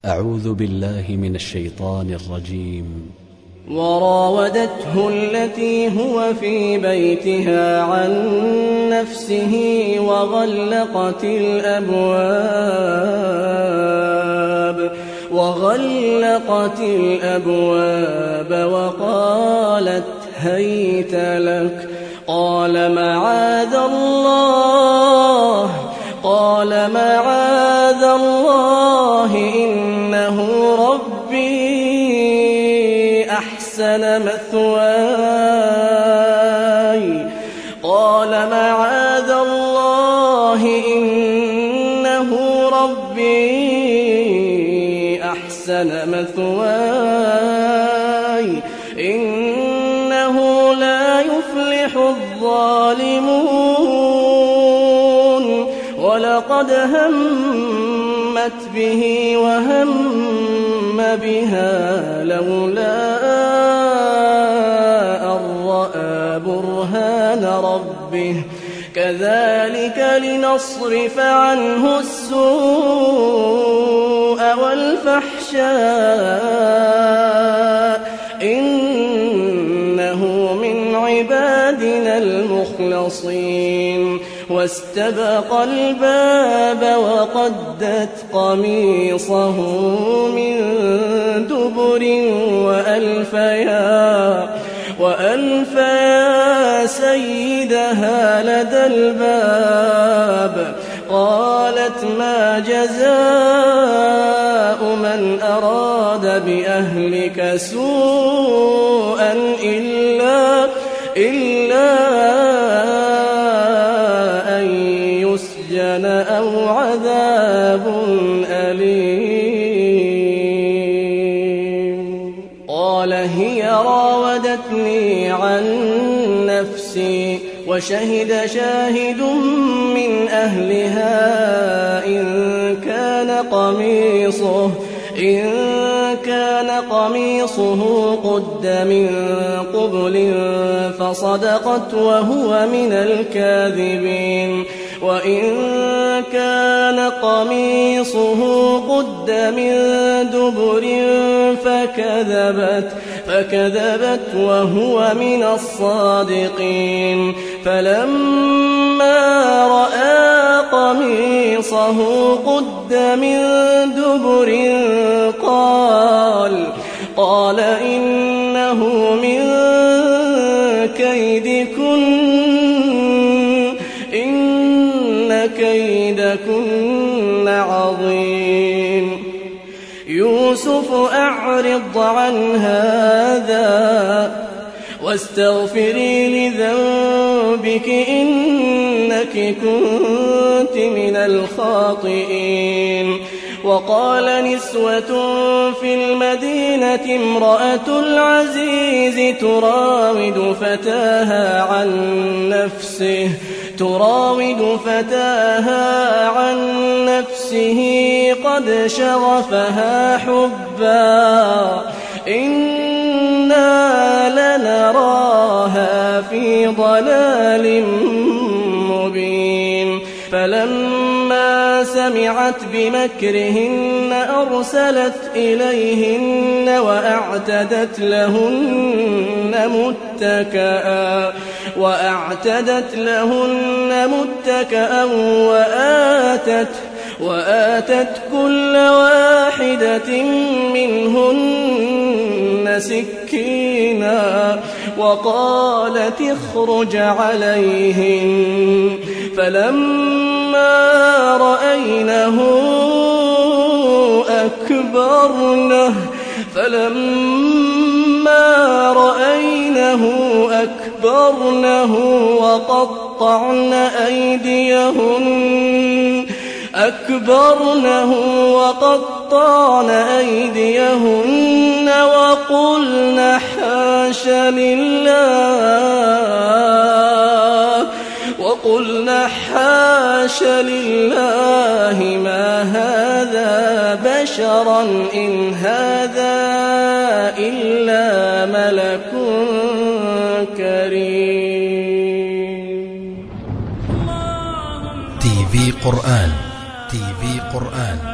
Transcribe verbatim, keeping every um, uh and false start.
أعوذ بالله من الشيطان الرجيم. وراودته التي هو في بيتها عن نفسه وغلقت الأبواب وغلقت الأبواب وقالت هيت لك قال معاذ الله قال معاذ الله إنه ربي أحسن مثواي قال معاذ الله إنه ربي أحسن مثواي إنه لا يفلح الظالمون ولقد همت به وهم بها لولا أن رأى برهان ربه كذلك لنصرف عنه السوء والفحشاء إنه من عبادنا المخلصين واستبق الباب وقدت قميصه من دبر وألفيا وألفيا سيدها لدى الباب قالت ما جزاء من أراد بأهلك سوءا إلا إلا أو عذاب أليم قال هي راودتني عن نفسي وشهد شاهد من أهلها إن كان قميصه إن كان قميصه قد من قبل فصدقت وهو من الكاذبين وإن كان قميصه قد من دبر فكذبت فكذبت وهو من الصادقين فلما رأى قميصه قد من دبر قال قال إنه من كيدكن كيدكن عظيم يوسف أعرض عن هذا واستغفري لذنبك إنك كنت من الخاطئين وقال نسوة في المدينة امرأة العزيز تراود فتاها عن نفسه تراود فتاها عن نفسه قد شغفها حبا إنا لنراها في ضلال مبين فلما سمعت بمكرهن أرسلت إليهن وأعتدت لهن متكئا وأعتدت لهن متكئا وآتت وآتت كل واحدة منهن سكينا وقالت اخرج عليهن فلما رأينه أكبرنه فلما رأينه أكبرنه وقطعن أيديهن أكبرنه وقطعن أيديهن وقلن حاش لله وقلن حاش لله ما هذا بشرا إن هذا إلا ملك كريم. تي في قرآن تي في قرآن